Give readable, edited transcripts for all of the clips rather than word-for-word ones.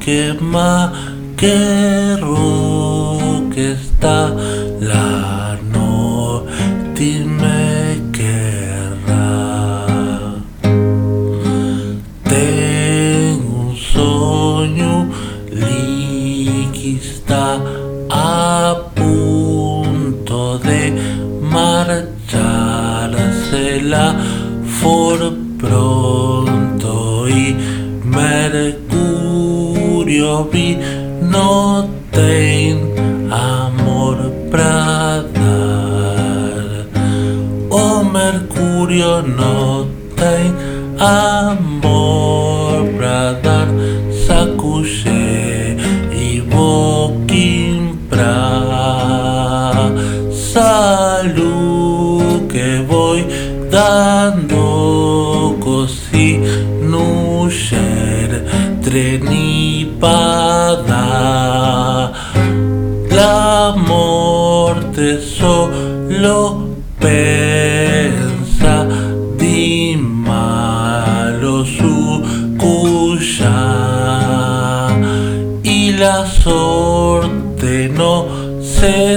que más quiero que está la noche me querrá. Tengo un sueño que está a punto de marchársela por pronto y Mercurio vi no ten amor para dar. Oh Mercurio no ten amor para dar. Sacuye y boquimpra salud que voy dando così nuyer trenipada. La muerte solo pensa di malo su cuya y la sorte no se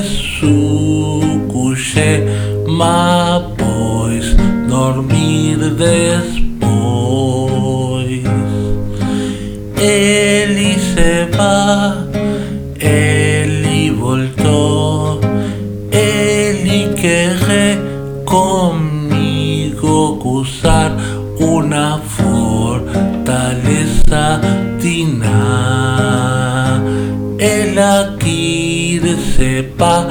sucuye ma pues dormir después. Eli se va, Eli voltó, Eli quiere conmigo cruzar una fortaleza tina. El aquí sepa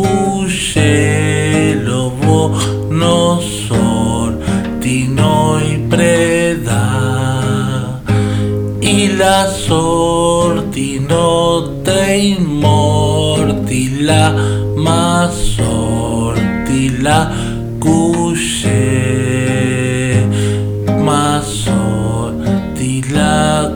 cuye lobo no sortino y preda y la sortino te inmortila más sortila cuye más sortila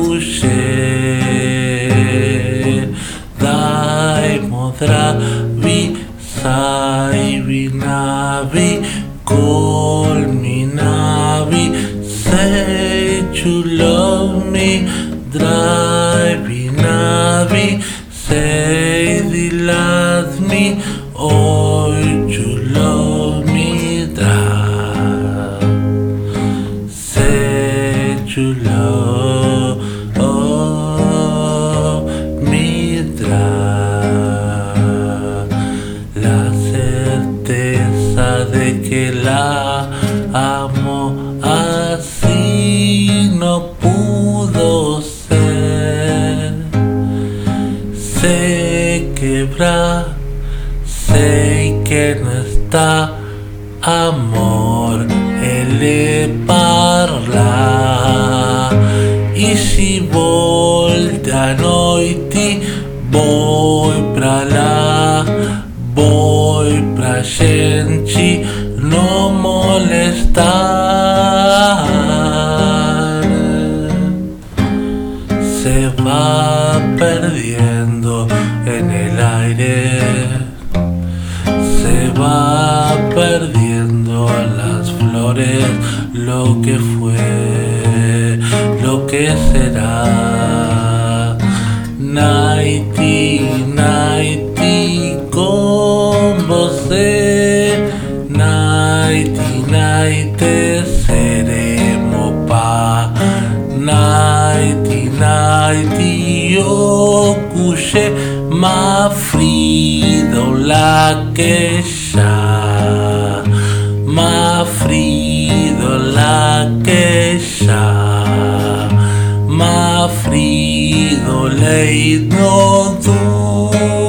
cuye dai modra vi sai vinavi call me navi say you love me drive navi say the love me oh you love me drive say you love me drive. La certeza de que la amo así no pudo ser. Se quebra, sé que no está amor, él parla. Y si volta noite, voy pra lá, voy pra gente no molestar. Se va perdiendo en el aire, se va perdiendo las flores, lo que fue, lo que será. Nighty, nighty con você, nighty, nighty seremos pa. Nighty, nighty yo cuché ma frido la que ya, ma frido la que ya, ma frido lei no du.